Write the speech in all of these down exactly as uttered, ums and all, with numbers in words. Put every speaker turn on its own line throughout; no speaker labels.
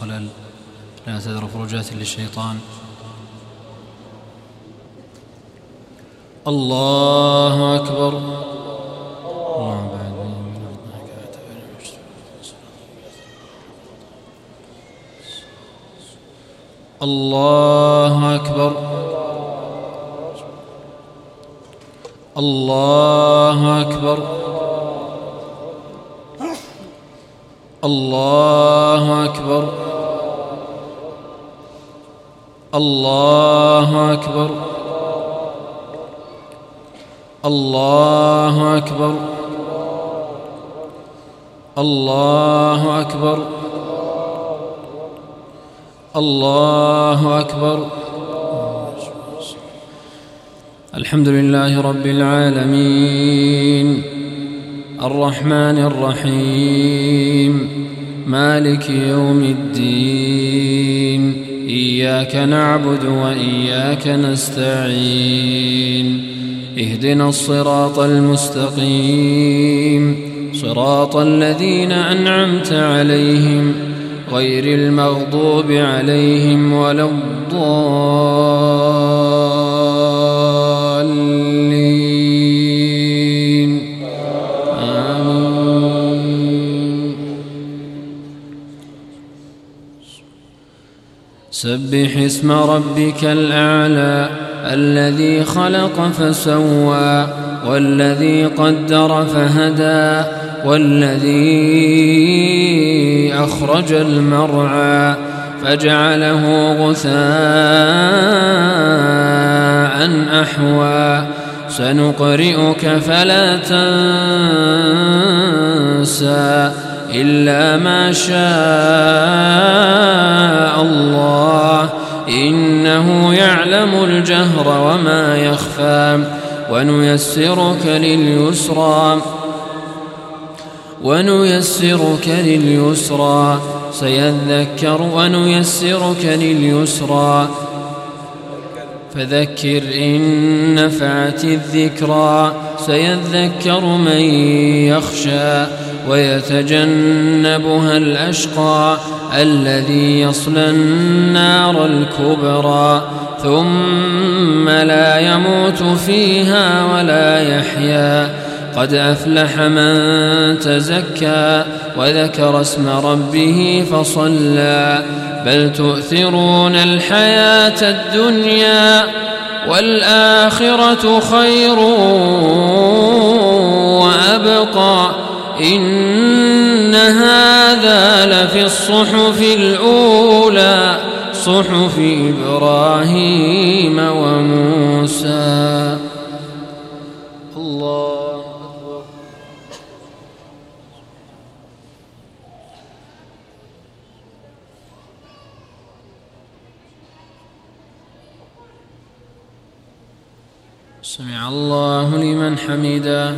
خلل، لا تذر فرجات للشيطان. الله أكبر. الله أكبر. الله أكبر. الله أكبر. الله أكبر. الله أكبر. الله أكبر. الله أكبر. الحمد لله رب العالمين الرحمن الرحيم مالك يوم الدين، إياك نعبد وإياك نستعين، اهدنا الصراط المستقيم، صراط الذين أنعمت عليهم غير المغضوب عليهم ولا الضالين، آمين. سبح اسم ربك الأعلى الذي خلق فسوى والذي قدر فهدى والذي أخرج المرعى فجعله غثاء أحوى. سنقرئك فلا تنسى إلا ما شاء الله، إنه يعلم الجهر وما يخفى. ونيسرك لليسرى ونيسرك لليسرى سيذكر ونيسرك لليسرى فذكر إن نفعت الذكرى. سيذكر من يخشى ويتجنبها الأشقى الذي يصلى النار الكبرى ثم لا يموت فيها ولا يحيا. قد أفلح من تزكى وذكر اسم ربه فصلى. بل تؤثرون الحياة الدنيا والآخرة خير وأبقى. إن هذا لفي الصحف الأولى صحف إبراهيم وموسى. الله أكبر. سمع الله لمن حمده.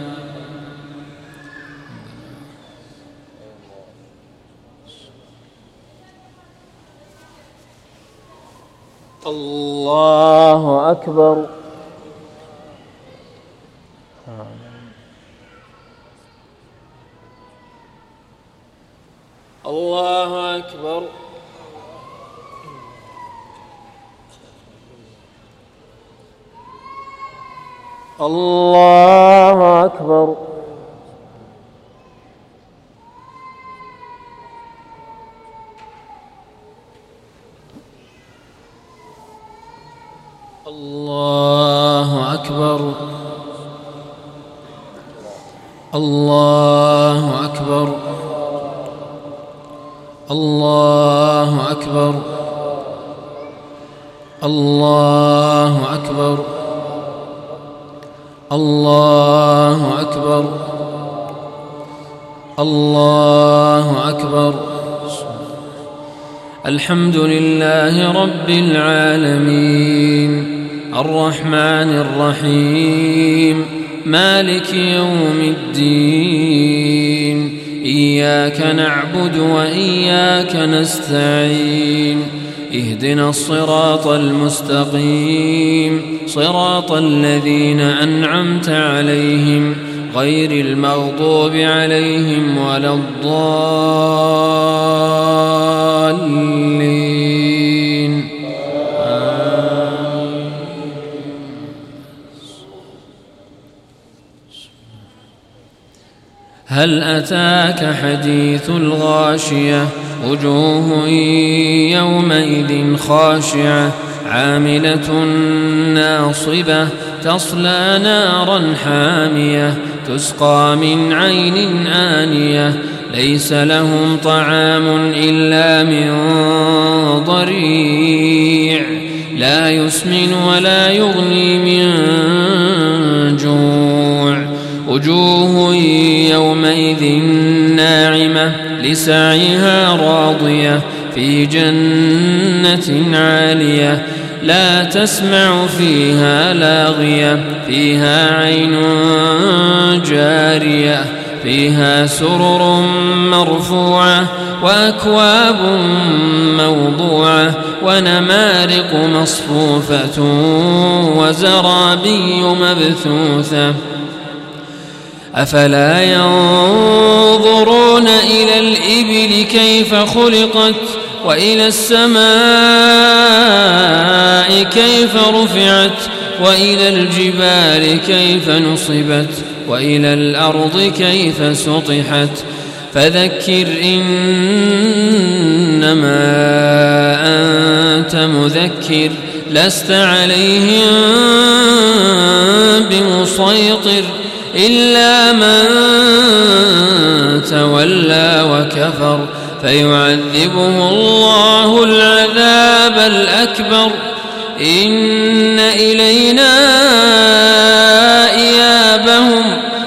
الله أكبر. الله أكبر. الله أكبر. الله أكبر. الله أكبر. الله أكبر. الله أكبر. الله أكبر. الله أكبر. الحمد لله رب العالمين الرحمن الرحيم مالك يوم الدين، إياك نعبد وإياك نستعين، اهدنا الصراط المستقيم صراط الذين أنعمت عليهم غير المغضوب عليهم ولا الضالين. آمين. هل أتاك حديث الغاشية وجوه يومئذ خاشعة عاملة ناصبة تصلى نارا حامية تسقى من عين آنية ليس لهم طعام إلا من ضريع لا يسمن ولا يغني من جوع وجوه يومئذ ناعمة لسعيها راضية في جنة عالية لا تسمع فيها لاغية فيها عين جارية فيها سرر مرفوعة وأكواب موضوعة ونمارق مصفوفة وزرابي مبثوثة أفلا ينظرون إلى الإبل كيف خلقت وإلى السماء كيف رفعت وإلى الجبال كيف نصبت وإلى الأرض كيف سطحت فذكر إنما أنت مذكر لست عليهم بمسيطر إلا من تولى وكفر فيعذبه الله العذاب الأكبر إن إلينا إيابهم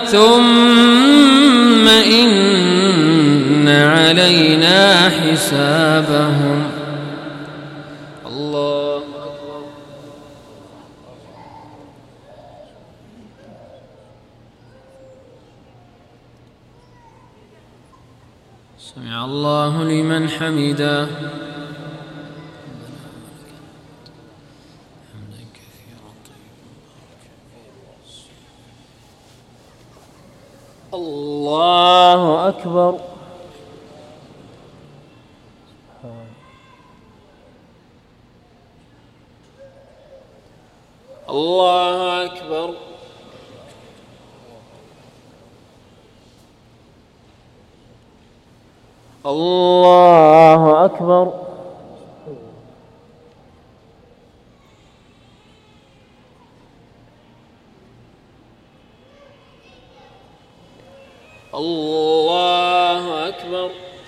ثم إن علينا حسابهم. الله أكبر. سمع الله لمن حمده. الله أكبر. الله أكبر. الله أكبر. الله أكبر.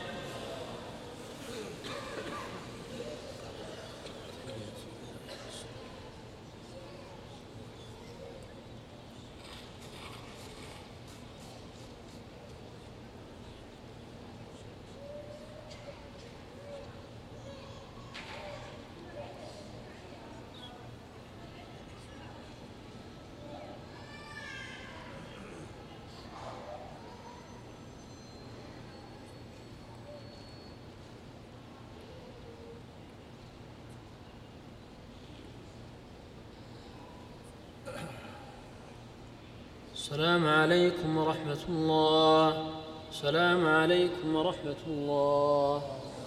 السلام عليكم ورحمة الله. السلام عليكم ورحمة الله.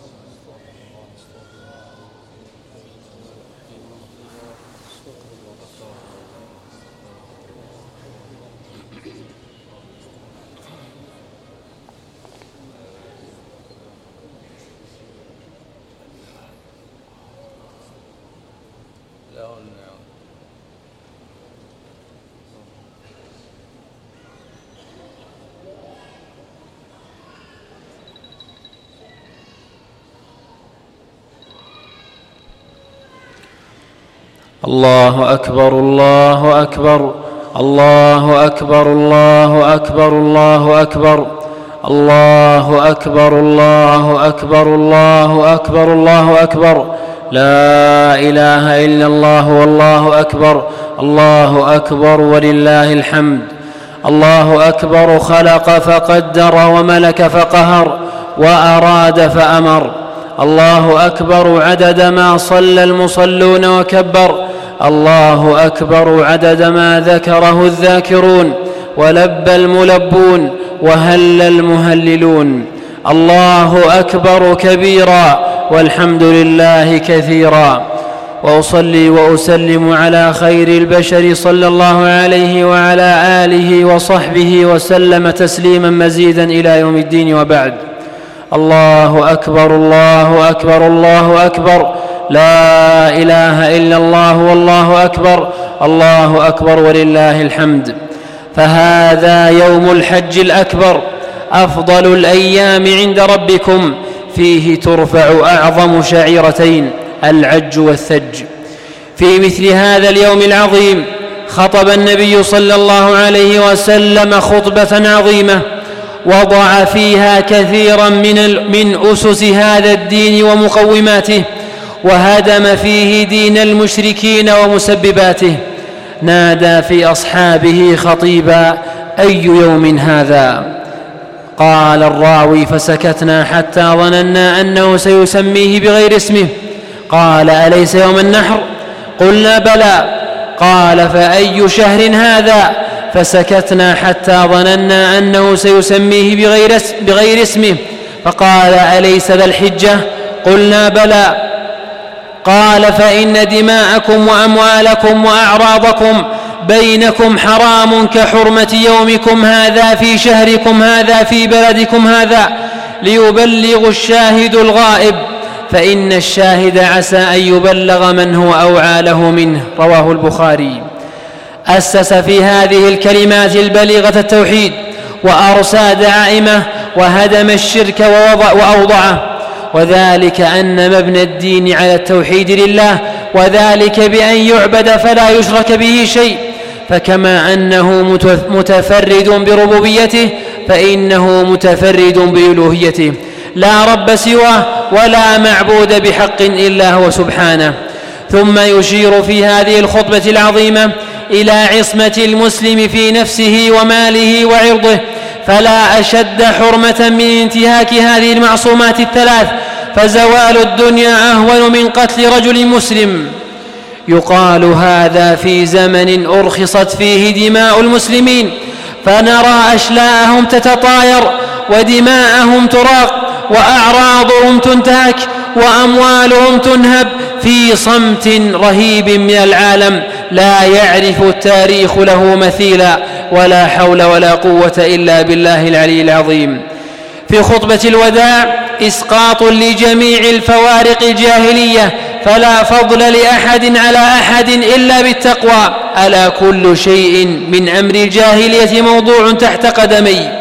الله أكبر. الله أكبر. الله أكبر. الله أكبر. الله أكبر. الله أكبر. الله أكبر. الله أكبر. الله أكبر. لا إله إلا الله والله أكبر. الله أكبر ولله الحمد. الله أكبر. خلق فقدر وملك فقهر وأراد فأمر. الله أكبر عدد ما صلى المصلون وكبر. الله أكبر عدد ما ذكره الذاكرون ولب الملبون وهل المهللون. الله أكبر كبيرا والحمد لله كثيرا. وأصلي وأسلم على خير البشر صلى الله عليه وعلى آله وصحبه وسلم تسليما مزيدا إلى يوم الدين، وبعد. الله أكبر الله أكبر الله أكبر، لا إله إلا الله والله أكبر، الله أكبر ولله الحمد. فهذا يوم الحج الأكبر، أفضل الأيام عند ربكم، فيه ترفع أعظم شعيرتين، العج والثج. في مثل هذا اليوم العظيم خطب النبي صلى الله عليه وسلم خطبة عظيمة، وضع فيها كثيرا من من أسس هذا الدين ومقوماته، وهدم فيه دين المشركين ومسبباته. نادى في أصحابه خطيبا: أي يوم هذا؟ قال الراوي: فسكتنا حتى ظننا أنه سيسميه بغير اسمه. قال: أليس يوم النحر؟ قلنا: بلى. قال: فأي شهر هذا؟ فسكتنا حتى ظننا أنه سيسميه بغير, بغير اسمه. فقال: أليس ذا الحجة؟ قلنا: بلى. قال: فإن دماءكم وأموالكم وأعراضكم بينكم حرام كحرمة يومكم هذا في شهركم هذا في بلدكم هذا، ليبلغ الشاهد الغائب، فإن الشاهد عسى أن يبلغ من هو أوعى له منه. رواه البخاري. أسس في هذه الكلمات البليغة التوحيد، وأرسى دعائمه، وهدم الشرك وأوضعه، وذلك أن مبنى الدين على التوحيد لله، وذلك بأن يعبد فلا يشرك به شيء. فكما أنه متفرد بربوبيته فإنه متفرد بألوهيته، لا رب سواه ولا معبود بحق إلا هو سبحانه. ثم يشير في هذه الخطبة العظيمة إلى عصمة المسلم في نفسه وماله وعرضه، فلا أشد حرمة من انتهاك هذه المعصومات الثلاث، فزوال الدنيا أهون من قتل رجل مسلم. يقال هذا في زمن أرخصت فيه دماء المسلمين، فنرى أشلاءهم تتطاير ودماءهم تراق وأعراضهم تنتهك وأموالهم تنهب في صمت رهيب من العالم لا يعرف التاريخ له مثيلا، ولا حول ولا قوة إلا بالله العلي العظيم. في خطبة الوداع إسقاط لجميع الفوارق الجاهلية، فلا فضل لأحد على أحد إلا بالتقوى، ألا كل شيء من أمر الجاهلية موضوع تحت قدمي.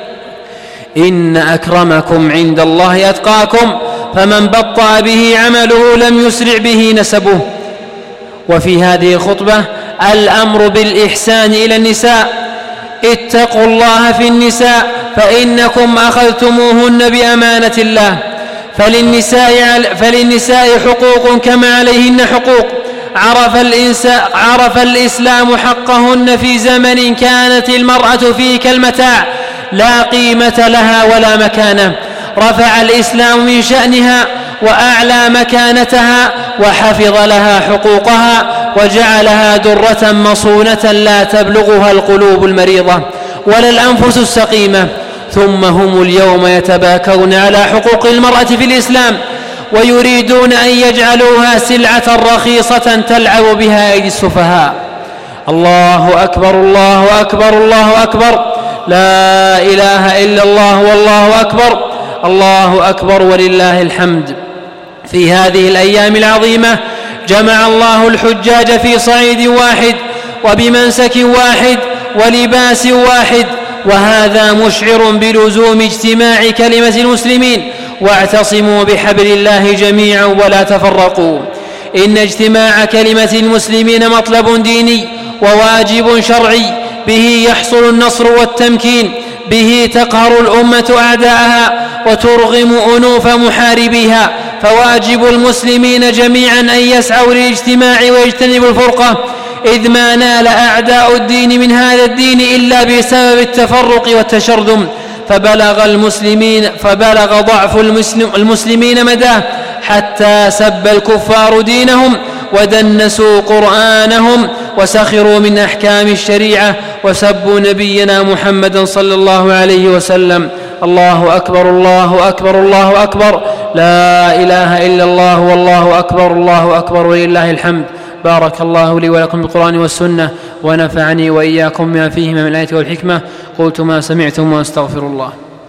إن أكرمكم عند الله أتقاكم، فمن بطأ به عمله لم يسرع به نسبه. وفي هذه الخطبة الأمر بالإحسان إلى النساء. اتقوا الله في النساء فإنكم أخذتموهن بأمانة الله، فللنساء, فللنساء حقوق كما عليهن حقوق. عرف, عرف الإسلام حقهن في زمن كانت المرأة فيه كالمتاع لا قيمة لها ولا مكانة. رفع الإسلام من شأنها وأعلى مكانتها، وحفظ لها حقوقها، وجعلها درة مصونة لا تبلغها القلوب المريضة ولا الأنفس السقيمة. ثم هم اليوم يتباكون على حقوق المرأة في الإسلام، ويريدون أن يجعلوها سلعة رخيصة تلعب بها أيدي السفهاء. الله أكبر الله أكبر الله أكبر، لا إله إلا الله والله أكبر، الله أكبر ولله الحمد. في هذه الأيام العظيمة جمع الله الحجاج في صعيد واحد وبمنسك واحد ولباس واحد، وهذا مشعر بلزوم اجتماع كلمة المسلمين. واعتصموا بحبل الله جميعا ولا تفرقوا. إن اجتماع كلمة المسلمين مطلب ديني وواجب شرعي، به يحصل النصر والتمكين، به تقهر الأمة أعداءها وترغم أنوف محاربيها. فواجب المسلمين جميعا أن يسعوا للاجتماع ويجتنبوا الفرقة، إذ ما نال أعداء الدين من هذا الدين إلا بسبب التفرق والتشرذم. فبلغ المسلمين فبلغ ضعف المسلم المسلمين مداه، حتى سب الكفار دينهم ودنسوا قرآنهم وسخروا من أحكام الشريعة وسبوا نبينا محمدا صلى الله عليه وسلم. الله أكبر الله أكبر الله أكبر، لا إله إلا الله والله أكبر الله أكبر ولله الحمد. بارك الله لي ولكم بالقرآن والسنة، ونفعني وإياكم ما فيهما من الآية والحكمة. قلت ما سمعتم وأستغفر الله.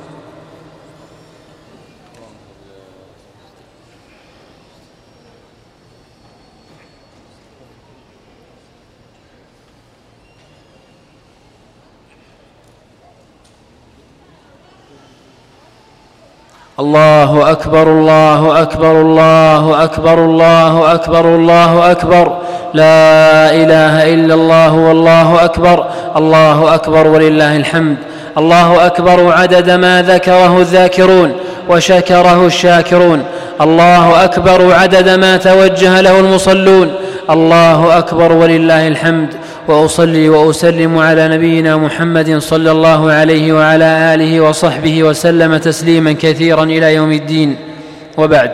الله أكبر الله أكبر الله أكبر الله أكبر الله أكبر، لا إله إلا الله والله أكبر الله أكبر ولله الحمد. الله أكبر عدد ما ذكره الذاكرون وشكره الشاكرون. الله أكبر عدد ما توجه له المصلون. الله أكبر ولله الحمد. وأصلي وأسلم على نبينا محمد صلى الله عليه وعلى آله وصحبه وسلم تسليما كثيرا إلى يوم الدين. وبعد،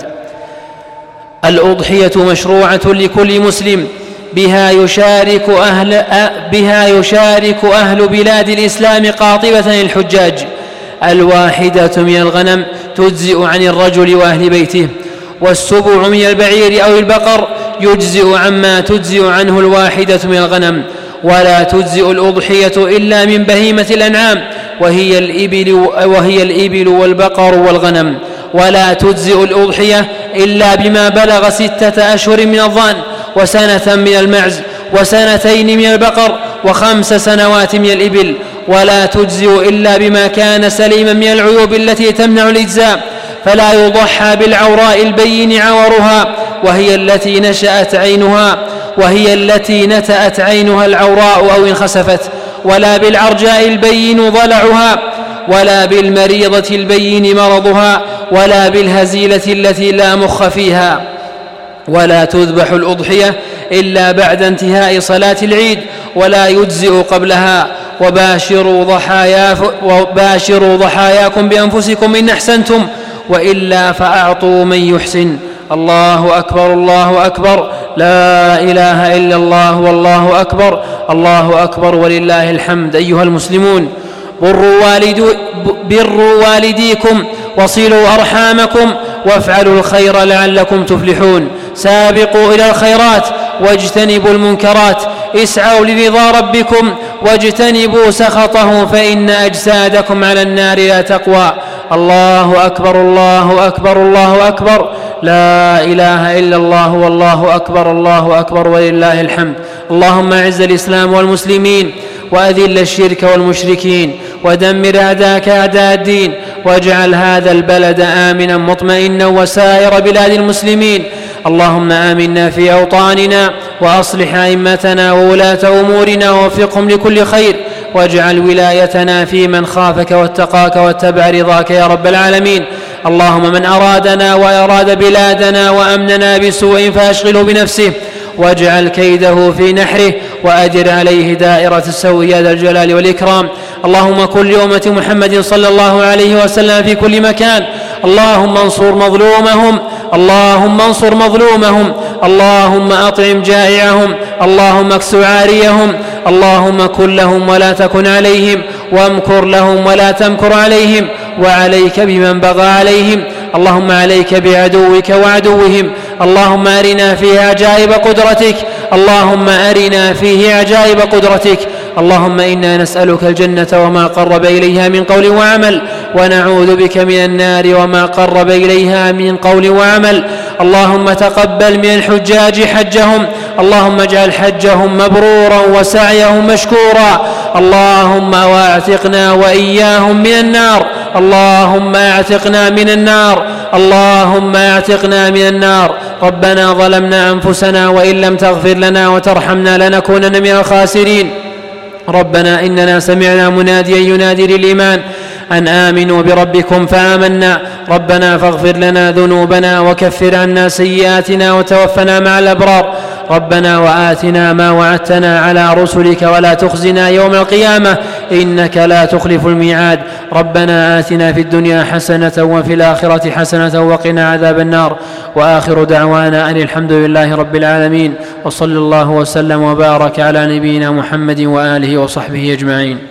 الأضحية مشروعة لكل مسلم، بها يشارك أهل, بها يشارك أهل بلاد الإسلام قاطبة الحجاج. الواحدة من الغنم تجزئ عن الرجل وأهل بيته، والسبع من البعير أو البقر يجزئ عما تجزئ عنه الواحدة من الغنم. ولا تجزئ الأضحية إلا من بهيمة الأنعام، وهي الإبل, وهي الإبل والبقر والغنم. ولا تجزئ الأضحية إلا بما بلغ ستة أشهر من الضأن، وسنة من المعز، وسنتين من البقر، وخمس سنوات من الإبل. ولا تجزئ إلا بما كان سليما من العيوب التي تمنع الإجزاء، فلا يضحى بالعوراء البين عورها، وهي التي نشأت عينها وهي التي نتأت عينها العوراء أو انخسفت، ولا بالعرجاء البين ضلعها، ولا بالمريضة البين مرضها، ولا بالهزيلة التي لا مخ فيها. ولا تذبح الأضحية إلا بعد انتهاء صلاة العيد، ولا يجزئ قبلها. وباشروا, ضحايا وباشروا ضحاياكم بأنفسكم إن أحسنتم، وإلا فأعطوا من يحسن. الله أكبر الله أكبر، لا إله إلا الله والله أكبر الله أكبر ولله الحمد. أيها المسلمون، بروا, والد بروا والديكم وصلوا أرحامكم وافعلوا الخير لعلكم تفلحون. سابقوا إلى الخيرات واجتنبوا المنكرات، اسعوا لرضا ربكم واجتنبوا سخطه، فإن أجسادكم على النار لا تقوى. الله أكبر الله أكبر الله أكبر، لا إله إلا الله والله أكبر الله أكبر ولله الحمد. اللهم أعز الإسلام والمسلمين، وأذل الشرك والمشركين، ودمر أعداءك أعداء الدين، واجعل هذا البلد آمنا مطمئنا وسائر بلاد المسلمين. اللهم آمنا في أوطاننا، وأصلح أئمتنا وولاة أمورنا ووفقهم لكل خير، واجعل ولايتنا في من خافك واتقاك واتبع رضاك يا رب العالمين. اللهم من أرادنا وأراد بلادنا وأمننا بسوء فأشغله بنفسه، واجعل كيده في نحره، وأدر عليه دائرة السوء يا ذا الجلال والإكرام. اللهم كن لأمة محمد صلى الله عليه وسلم في كل مكان. اللهم انصر مظلومهم، اللهم انصر مظلومهم، اللهم أطعم جائعهم، اللهم اكسو عاريهم، اللهم كن لهم ولا تكن عليهم، وامكر لهم ولا تمكر عليهم، وعليك بمن بغى عليهم. اللهم عليك بعدوك وعدوهم. اللهم أرنا فيه عجائب قدرتك، اللهم أرنا فيه عجائب قدرتك. اللهم إنا نسألك الجنة وما قرب إليها من قول وعمل، ونعوذ بك من النار وما قرب إليها من قول وعمل. اللهم تقبل من الحجاج حجهم، اللهم اجعل حجهم مبرورا وسعيهم مشكورا. اللهم واعتقنا وإياهم من النار، اللهم اعتقنا من النار، اللهم اعتقنا من النار. ربنا ظلمنا أنفسنا، وإن لم تغفر لنا وترحمنا لنكونن من الخاسرين. ربنا إننا سمعنا مناديا ينادي للإيمان أن آمنوا بربكم فآمنا. ربنا فاغفر لنا ذنوبنا وكفر عنا سيئاتنا وتوفنا مع الأبرار. ربنا وآتنا ما وعدتنا على رسلك ولا تخزنا يوم القيامة إنك لا تخلف الميعاد. ربنا آتنا في الدنيا حسنة وفي الآخرة حسنة وقنا عذاب النار. وآخر دعوانا أن الحمد لله رب العالمين، وصلى الله وسلم وبارك على نبينا محمد وآله وصحبه أجمعين.